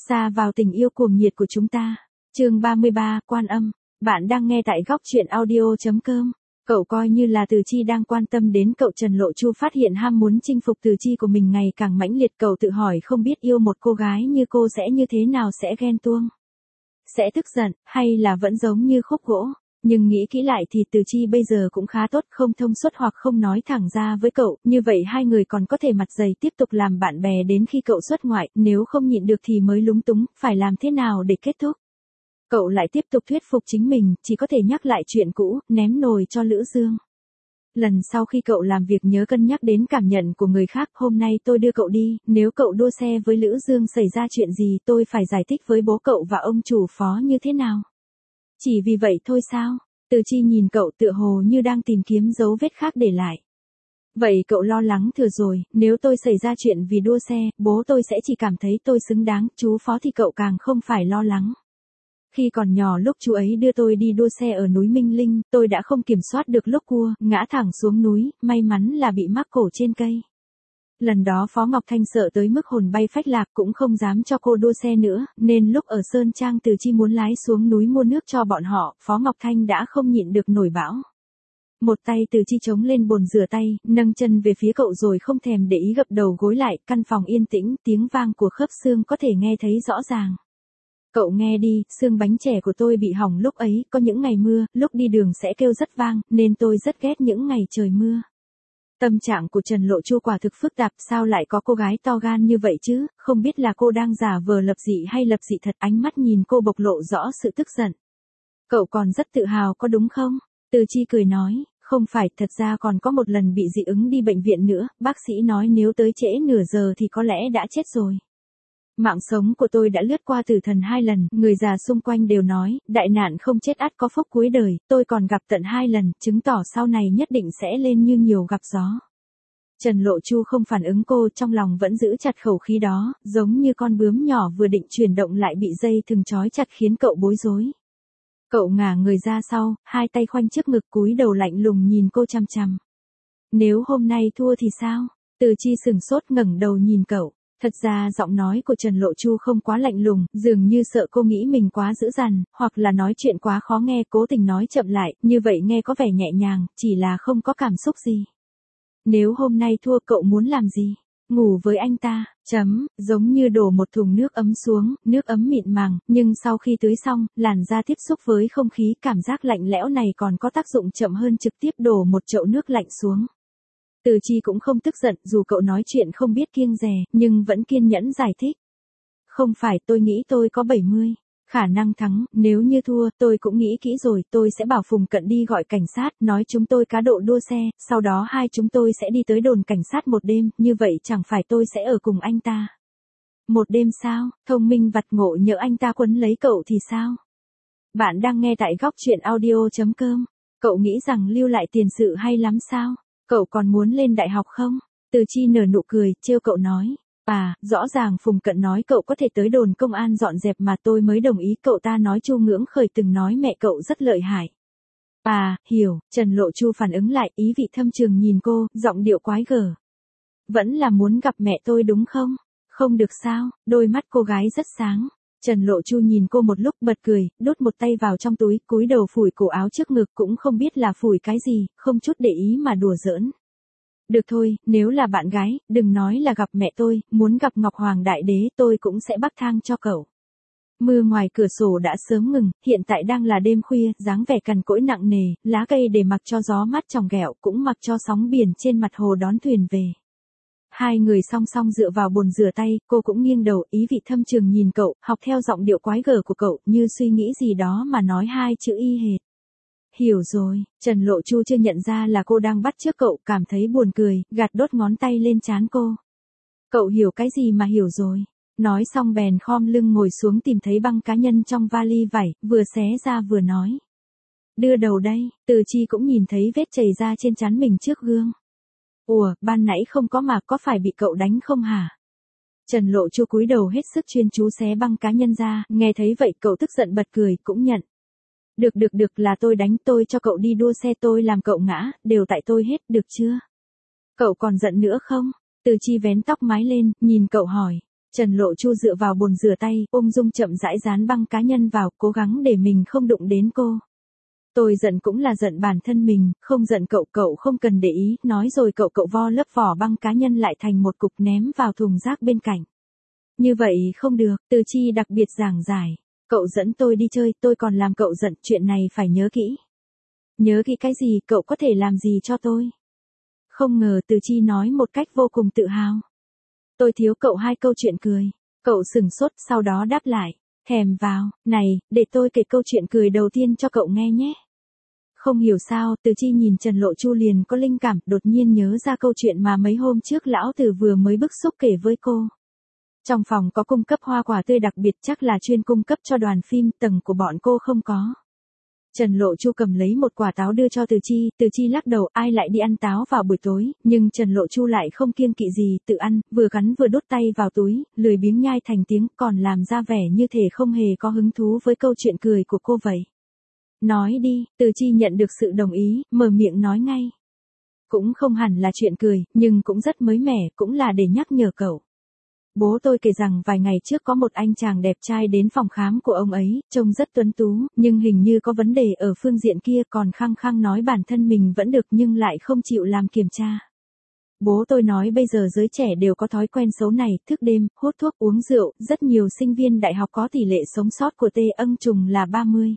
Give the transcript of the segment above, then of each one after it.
Xa vào tình yêu cuồng nhiệt của chúng ta. Chương 33, Quan âm. Bạn đang nghe tại góc truyện audio.com. Cậu coi như là Từ Chi đang quan tâm đến cậu. Trần Lộ Chu phát hiện ham muốn chinh phục Từ Chi của mình ngày càng mãnh liệt. Cậu tự hỏi không biết yêu một cô gái như cô sẽ như thế nào, sẽ ghen tuông, sẽ tức giận, hay là vẫn giống như khúc gỗ. Nhưng nghĩ kỹ lại thì Từ Chi bây giờ cũng khá tốt, không thông suốt hoặc không nói thẳng ra với cậu, như vậy hai người còn có thể mặt dày tiếp tục làm bạn bè đến khi cậu xuất ngoại, nếu không nhịn được thì mới lúng túng, phải làm thế nào để kết thúc. Cậu lại tiếp tục thuyết phục chính mình, chỉ có thể nhắc lại chuyện cũ, ném nồi cho Lữ Dương. Lần sau khi cậu làm việc nhớ cân nhắc đến cảm nhận của người khác, hôm nay tôi đưa cậu đi, nếu cậu đua xe với Lữ Dương xảy ra chuyện gì tôi phải giải thích với bố cậu và ông chủ phó như thế nào. Chỉ vì vậy thôi sao? Từ Chi nhìn cậu tựa hồ như đang tìm kiếm dấu vết khác để lại. Vậy cậu lo lắng thừa rồi, nếu tôi xảy ra chuyện vì đua xe, bố tôi sẽ chỉ cảm thấy tôi xứng đáng, chú phó thì cậu càng không phải lo lắng. Khi còn nhỏ lúc chú ấy đưa tôi đi đua xe ở núi Minh Linh, tôi đã không kiểm soát được lúc cua, ngã thẳng xuống núi, may mắn là bị mắc cổ trên cây. Lần đó Phó Ngọc Thanh sợ tới mức hồn bay phách lạc, cũng không dám cho cô đua xe nữa, nên lúc ở Sơn Trang Từ Chi muốn lái xuống núi mua nước cho bọn họ, Phó Ngọc Thanh đã không nhịn được nổi bão. Một tay Từ Chi chống lên bồn rửa tay, nâng chân về phía cậu rồi không thèm để ý gập đầu gối lại, căn phòng yên tĩnh, tiếng vang của khớp xương có thể nghe thấy rõ ràng. Cậu nghe đi, xương bánh chè của tôi bị hỏng lúc ấy, có những ngày mưa, lúc đi đường sẽ kêu rất vang, nên tôi rất ghét những ngày trời mưa. Tâm trạng của Trần Lộ Chu quả thực phức tạp, sao lại có cô gái to gan như vậy chứ, không biết là cô đang giả vờ lập dị hay lập dị thật, ánh mắt nhìn cô bộc lộ rõ sự tức giận. Cậu còn rất tự hào có đúng không? Từ Chi cười nói, không phải, thật ra còn có một lần bị dị ứng đi bệnh viện nữa, bác sĩ nói nếu tới trễ nửa giờ thì có lẽ đã chết rồi. Mạng sống của tôi đã lướt qua tử thần 2 lần, người già xung quanh đều nói, đại nạn không chết ắt có phúc cuối đời, tôi còn gặp tận 2 lần, chứng tỏ sau này nhất định sẽ lên như nhiều gặp gió. Trần Lộ Chu không phản ứng cô, trong lòng vẫn giữ chặt khẩu khí đó, giống như con bướm nhỏ vừa định chuyển động lại bị dây thừng trói chặt khiến cậu bối rối. Cậu ngả người ra sau, hai tay khoanh trước ngực cúi đầu lạnh lùng nhìn cô chằm chằm. Nếu hôm nay thua thì sao? Từ Chi sừng sốt ngẩng đầu nhìn cậu. Thật ra giọng nói của Trần Lộ Chu không quá lạnh lùng, dường như sợ cô nghĩ mình quá dữ dằn, hoặc là nói chuyện quá khó nghe, cố tình nói chậm lại, như vậy nghe có vẻ nhẹ nhàng, chỉ là không có cảm xúc gì. Nếu hôm nay thua cậu muốn làm gì? Ngủ với anh ta, giống như đổ một thùng nước ấm xuống, nước ấm mịn màng, nhưng sau khi tưới xong, làn da tiếp xúc với không khí, cảm giác lạnh lẽo này còn có tác dụng chậm hơn trực tiếp đổ một chậu nước lạnh xuống. Từ Chi cũng không tức giận, dù cậu nói chuyện không biết kiêng dè, nhưng vẫn kiên nhẫn giải thích. Không phải, tôi nghĩ tôi có 70 khả năng thắng, nếu như thua, tôi cũng nghĩ kỹ rồi, tôi sẽ bảo Phùng Cận đi gọi cảnh sát, nói chúng tôi cá độ đua xe, sau đó hai chúng tôi sẽ đi tới đồn cảnh sát một đêm, như vậy chẳng phải tôi sẽ ở cùng anh ta. Một đêm sao? Thông minh vặt ngộ, nhỡ anh ta quấn lấy cậu thì sao? Bạn đang nghe tại góc truyện audio.com. Cậu nghĩ rằng lưu lại tiền sự hay lắm sao? Cậu còn muốn lên đại học không? Từ Chi nở nụ cười, trêu cậu nói. Rõ ràng Phùng Cận nói cậu có thể tới đồn công an dọn dẹp mà tôi mới đồng ý, cậu ta nói Chu Ngưỡng Khởi từng nói mẹ cậu rất lợi hại. Hiểu, Trần Lộ Chu phản ứng lại, ý vị thâm trường nhìn cô, giọng điệu quái gở. Vẫn là muốn gặp mẹ tôi đúng không? Không được sao? Đôi mắt cô gái rất sáng. Trần Lộ Chu nhìn cô một lúc bật cười, đút một tay vào trong túi, cúi đầu phủi cổ áo trước ngực, cũng không biết là phủi cái gì, không chút để ý mà đùa giỡn. Được thôi, nếu là bạn gái, đừng nói là gặp mẹ tôi, muốn gặp Ngọc Hoàng Đại Đế tôi cũng sẽ bắc thang cho cậu. Mưa ngoài cửa sổ đã sớm ngừng, hiện tại đang là đêm khuya, dáng vẻ cằn cỗi nặng nề, lá cây để mặc cho gió mát tròng ghẹo, cũng mặc cho sóng biển trên mặt hồ đón thuyền về. Hai người song song dựa vào bồn rửa tay, cô cũng nghiêng đầu, ý vị thâm trường nhìn cậu, học theo giọng điệu quái gở của cậu, như suy nghĩ gì đó mà nói hai chữ y hệt. Hiểu rồi, Trần Lộ Chu chưa nhận ra là cô đang bắt chước cậu, cảm thấy buồn cười, gạt đốt ngón tay lên trán cô. Cậu hiểu cái gì mà hiểu rồi. Nói xong bèn khom lưng ngồi xuống tìm thấy băng cá nhân trong vali vải, vừa xé ra vừa nói. Đưa đầu đây, Từ Chi cũng nhìn thấy vết chảy ra trên trán mình trước gương. Ủa, ban nãy không có mà có phải bị cậu đánh không hả? Trần Lộ Chu cúi đầu hết sức chuyên chú xé băng cá nhân ra, nghe thấy vậy cậu tức giận bật cười, cũng nhận. Được là tôi đánh, tôi cho cậu đi đua xe, tôi làm cậu ngã, đều tại tôi hết, được chưa? Cậu còn giận nữa không? Từ Chi vén tóc mái lên, nhìn cậu hỏi. Trần Lộ Chu dựa vào bồn rửa tay, ung dung chậm rãi dán băng cá nhân vào, cố gắng để mình không đụng đến cô. Tôi giận cũng là giận bản thân mình, không giận cậu, cậu không cần để ý, nói rồi cậu vo lớp vỏ băng cá nhân lại thành một cục ném vào thùng rác bên cạnh. Như vậy không được, Từ Chi đặc biệt giảng giải. Cậu dẫn tôi đi chơi, tôi còn làm cậu giận, chuyện này phải nhớ kỹ. Nhớ kỹ cái gì, cậu có thể làm gì cho tôi? Không ngờ Từ Chi nói một cách vô cùng tự hào. Tôi thiếu cậu 2 câu chuyện cười. Cậu sửng sốt, sau đó đáp lại. Thèm vào, này, để tôi kể câu chuyện cười đầu tiên cho cậu nghe nhé. Không hiểu sao, Từ Chi nhìn Trần Lộ Chu liền có linh cảm, đột nhiên nhớ ra câu chuyện mà mấy hôm trước lão Từ vừa mới bức xúc kể với cô. Trong phòng có cung cấp hoa quả tươi đặc biệt, chắc là chuyên cung cấp cho đoàn phim, tầng của bọn cô không có. Trần Lộ Chu cầm lấy một quả táo đưa cho Từ Chi lắc đầu, ai lại đi ăn táo vào buổi tối, nhưng Trần Lộ Chu lại không kiêng kỵ gì, tự ăn, vừa cắn vừa đút tay vào túi, lười biếng nhai thành tiếng, còn làm ra vẻ như thể không hề có hứng thú với câu chuyện cười của cô vậy. Nói đi, Từ Chi nhận được sự đồng ý, mở miệng nói ngay. Cũng không hẳn là chuyện cười, nhưng cũng rất mới mẻ, cũng là để nhắc nhở cậu. Bố tôi kể rằng vài ngày trước có một anh chàng đẹp trai đến phòng khám của ông ấy, trông rất tuấn tú, nhưng hình như có vấn đề ở phương diện kia, còn khăng khăng nói bản thân mình vẫn được nhưng lại không chịu làm kiểm tra. Bố tôi nói bây giờ giới trẻ đều có thói quen xấu này, thức đêm, hút thuốc, uống rượu, rất nhiều sinh viên đại học có tỷ lệ sống sót của ân trùng là 30.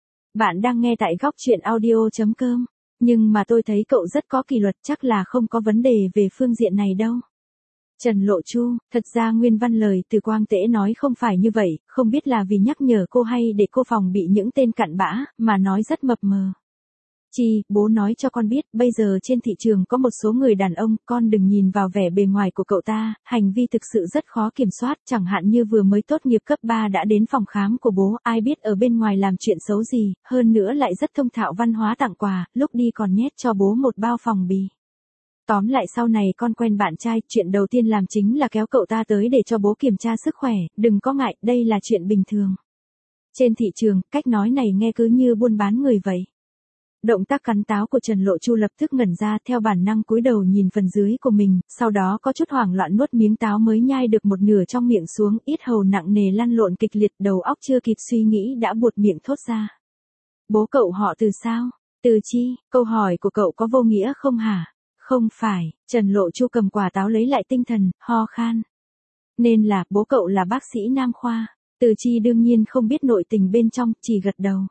Bạn đang nghe tại góc truyện audio.com, nhưng mà tôi thấy cậu rất có kỷ luật, chắc là không có vấn đề về phương diện này đâu. Trần Lộ Chu, thật ra nguyên văn lời từ Quang Tễ nói không phải như vậy, không biết là vì nhắc nhở cô hay để cô phòng bị những tên cặn bã, mà nói rất mập mờ. Chi, bố nói cho con biết, bây giờ trên thị trường có một số người đàn ông, con đừng nhìn vào vẻ bề ngoài của cậu ta, hành vi thực sự rất khó kiểm soát, chẳng hạn như vừa mới tốt nghiệp cấp 3 đã đến phòng khám của bố, ai biết ở bên ngoài làm chuyện xấu gì, hơn nữa lại rất thông thạo văn hóa tặng quà, lúc đi còn nhét cho bố một bao phong bì. Tóm lại sau này con quen bạn trai, chuyện đầu tiên làm chính là kéo cậu ta tới để cho bố kiểm tra sức khỏe, đừng có ngại, đây là chuyện bình thường. Trên thị trường, cách nói này nghe cứ như buôn bán người vậy. Động tác cắn táo của Trần Lộ Chu lập tức ngẩn ra, theo bản năng cúi đầu nhìn phần dưới của mình, sau đó có chút hoảng loạn nuốt miếng táo mới nhai được một nửa trong miệng xuống, yết hầu nặng nề lăn lộn kịch liệt, đầu óc chưa kịp suy nghĩ đã buột miệng thốt ra. Bố cậu họ Từ sao? Từ Chi, câu hỏi của cậu có vô nghĩa không hả? Không phải, Trần Lộ Chu cầm quả táo lấy lại tinh thần, ho khan. Nên là, bố cậu là bác sĩ nam khoa. Từ Chi đương nhiên không biết nội tình bên trong, chỉ gật đầu.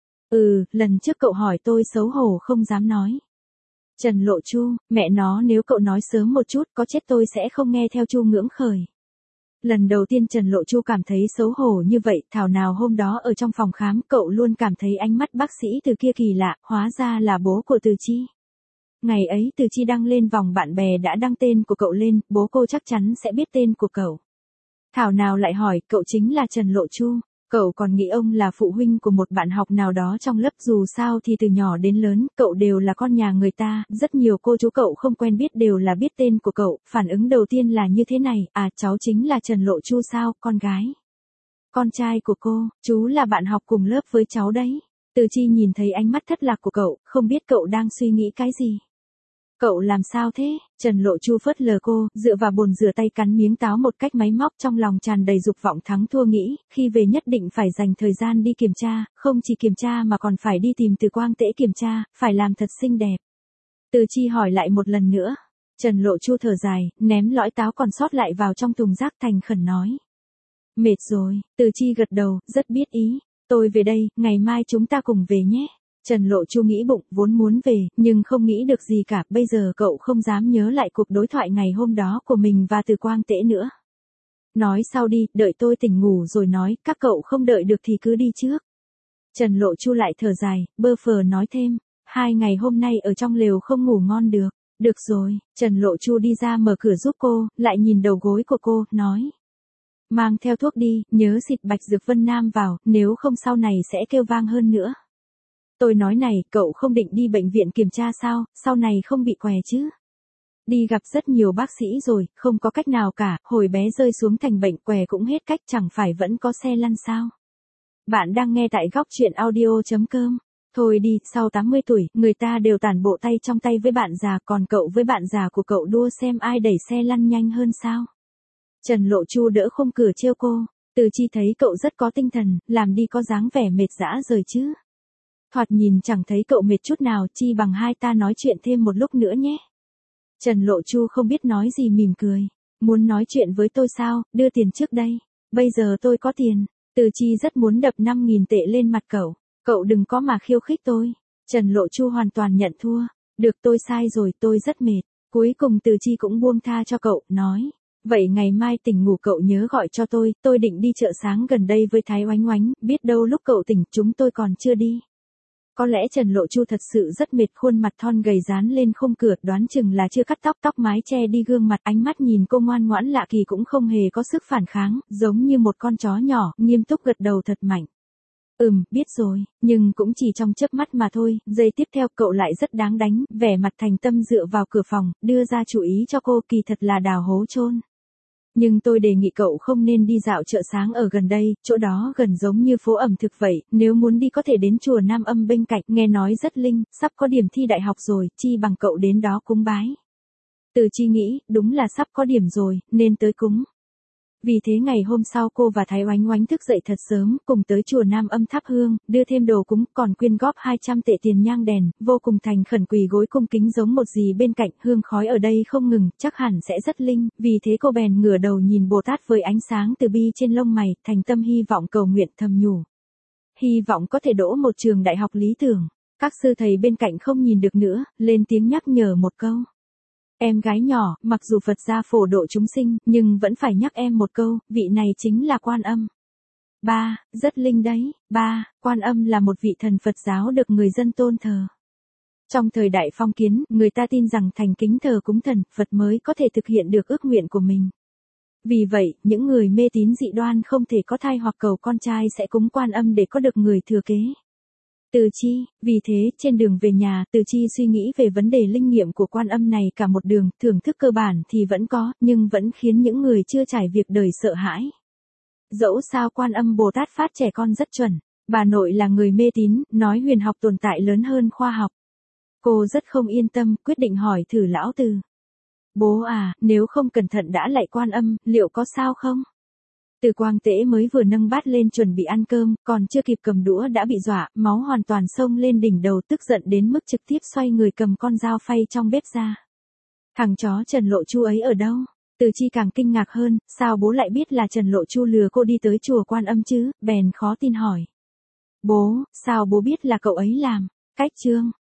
Lần trước cậu hỏi tôi xấu hổ không dám nói. Trần Lộ Chu, mẹ nó, nếu cậu nói sớm một chút có chết tôi sẽ không nghe theo Chu Ngưỡng Khởi. Lần đầu tiên Trần Lộ Chu cảm thấy xấu hổ như vậy, thảo nào hôm đó ở trong phòng khám cậu luôn cảm thấy ánh mắt bác sĩ Từ kia kỳ lạ, hóa ra là bố của Từ Chi. Ngày ấy Từ Chi đăng lên vòng bạn bè đã đăng tên của cậu lên, bố cô chắc chắn sẽ biết tên của cậu. Thảo nào lại hỏi, cậu chính là Trần Lộ Chu. Cậu còn nghĩ ông là phụ huynh của một bạn học nào đó trong lớp, dù sao thì từ nhỏ đến lớn, cậu đều là con nhà người ta, rất nhiều cô chú cậu không quen biết đều là biết tên của cậu, phản ứng đầu tiên là như thế này, à cháu chính là Trần Lộ Chu sao, con gái. Con trai của cô, chú là bạn học cùng lớp với cháu đấy. Từ Chi nhìn thấy ánh mắt thất lạc của cậu, không biết cậu đang suy nghĩ cái gì. Cậu làm sao thế? Trần Lộ Chu phớt lờ cô, dựa vào bồn rửa tay cắn miếng táo một cách máy móc, trong lòng tràn đầy dục vọng thắng thua, nghĩ, khi về nhất định phải dành thời gian đi kiểm tra, không chỉ kiểm tra mà còn phải đi tìm Từ Quang Tễ kiểm tra, phải làm thật xinh đẹp. Từ Chi hỏi lại một lần nữa. Trần Lộ Chu thở dài, ném lõi táo còn sót lại vào trong thùng rác, thành khẩn nói. Mệt rồi. Từ Chi gật đầu, rất biết ý. Tôi về đây, ngày mai chúng ta cùng về nhé. Trần Lộ Chu nghĩ bụng, vốn muốn về, nhưng không nghĩ được gì cả, bây giờ cậu không dám nhớ lại cuộc đối thoại ngày hôm đó của mình và Từ Quang Tễ nữa. Nói sau đi, đợi tôi tỉnh ngủ rồi nói, các cậu không đợi được thì cứ đi trước. Trần Lộ Chu lại thở dài, bơ phờ nói thêm, 2 ngày hôm nay ở trong lều không ngủ ngon được. Được rồi, Trần Lộ Chu đi ra mở cửa giúp cô, lại nhìn đầu gối của cô, nói. Mang theo thuốc đi, nhớ xịt Bạch Dược Vân Nam vào, nếu không sau này sẽ kêu vang hơn nữa. Tôi nói này, cậu không định đi bệnh viện kiểm tra sao, sau này không bị què chứ. Đi gặp rất nhiều bác sĩ rồi, không có cách nào cả, hồi bé rơi xuống thành bệnh què cũng hết cách, chẳng phải vẫn có xe lăn sao. Bạn đang nghe tại góc truyện audio.com. Thôi đi, sau 80 tuổi, người ta đều tản bộ tay trong tay với bạn già, còn cậu với bạn già của cậu đua xem ai đẩy xe lăn nhanh hơn sao. Trần Lộ Chu đỡ khung cửa trêu cô, Từ Chi thấy cậu rất có tinh thần, làm đi có dáng vẻ mệt dã rời chứ. Thoạt nhìn chẳng thấy cậu mệt chút nào, chi bằng hai ta nói chuyện thêm một lúc nữa nhé. Trần Lộ Chu không biết nói gì mỉm cười. Muốn nói chuyện với tôi sao, đưa tiền trước đây. Bây giờ tôi có tiền. Từ Chi rất muốn đập 5.000 tệ lên mặt cậu. Cậu đừng có mà khiêu khích tôi. Trần Lộ Chu hoàn toàn nhận thua. Được, tôi sai rồi, tôi rất mệt. Cuối cùng Từ Chi cũng buông tha cho cậu, nói. Vậy ngày mai tỉnh ngủ cậu nhớ gọi cho tôi định đi chợ sáng gần đây với Thái Oánh Oánh, biết đâu lúc cậu tỉnh chúng tôi còn chưa đi. Có lẽ Trần Lộ Chu thật sự rất mệt, khuôn mặt thon gầy dán lên khung cửa, đoán chừng là chưa cắt tóc, tóc mái che đi gương mặt, ánh mắt nhìn cô ngoan ngoãn lạ kỳ cũng không hề có sức phản kháng, giống như một con chó nhỏ, nghiêm túc gật đầu thật mạnh. Biết rồi, nhưng cũng chỉ trong chớp mắt mà thôi, giây tiếp theo cậu lại rất đáng đánh, vẻ mặt thành tâm dựa vào cửa phòng, đưa ra chủ ý cho cô, kỳ thật là đào hố chôn. Nhưng tôi đề nghị cậu không nên đi dạo chợ sáng ở gần đây, chỗ đó gần giống như phố ẩm thực vậy, nếu muốn đi có thể đến chùa Nam Âm bên cạnh, nghe nói rất linh, sắp có điểm thi đại học rồi, chi bằng cậu đến đó cúng bái. Từ Chi nghĩ, đúng là sắp có điểm rồi, nên tới cúng. Vì thế ngày hôm sau cô và Thái Oánh Oánh thức dậy thật sớm, cùng tới chùa Nam Âm thắp hương, đưa thêm đồ cúng, còn quyên góp 200 tệ tiền nhang đèn, vô cùng thành khẩn quỳ gối cung kính giống một dì bên cạnh, hương khói ở đây không ngừng, chắc hẳn sẽ rất linh, vì thế cô bèn ngửa đầu nhìn Bồ Tát với ánh sáng từ bi trên lông mày, thành tâm hy vọng cầu nguyện thầm nhủ. Hy vọng có thể đỗ một trường đại học lý tưởng. Các sư thầy bên cạnh không nhìn được nữa, lên tiếng nhắc nhở một câu. Em gái nhỏ, mặc dù Phật gia phổ độ chúng sinh, nhưng vẫn phải nhắc em một câu, vị này chính là Quan Âm. Ba, rất linh đấy. Ba, Quan Âm là một vị thần Phật giáo được người dân tôn thờ. Trong thời đại phong kiến, người ta tin rằng thành kính thờ cúng thần, Phật mới có thể thực hiện được ước nguyện của mình. Vì vậy, những người mê tín dị đoan không thể có thai hoặc cầu con trai sẽ cúng Quan Âm để có được người thừa kế. Từ Chi, vì thế, trên đường về nhà, Từ Chi suy nghĩ về vấn đề linh nghiệm của Quan Âm này cả một đường, thưởng thức cơ bản thì vẫn có, nhưng vẫn khiến những người chưa trải việc đời sợ hãi. Dẫu sao Quan Âm Bồ Tát phát trẻ con rất chuẩn, bà nội là người mê tín, nói huyền học tồn tại lớn hơn khoa học. Cô rất không yên tâm, quyết định hỏi thử lão Từ. Bố à, nếu không cẩn thận đã lạy Quan Âm, liệu có sao không? Từ Quang Tễ mới vừa nâng bát lên chuẩn bị ăn cơm, còn chưa kịp cầm đũa đã bị dọa, máu hoàn toàn xông lên đỉnh đầu, tức giận đến mức trực tiếp xoay người cầm con dao phay trong bếp ra. Thằng chó Trần Lộ Chu ấy ở đâu? Từ Chi càng kinh ngạc hơn, sao bố lại biết là Trần Lộ Chu lừa cô đi tới chùa Quan Âm chứ, bèn khó tin hỏi. Bố, sao bố biết là cậu ấy làm? Cách chương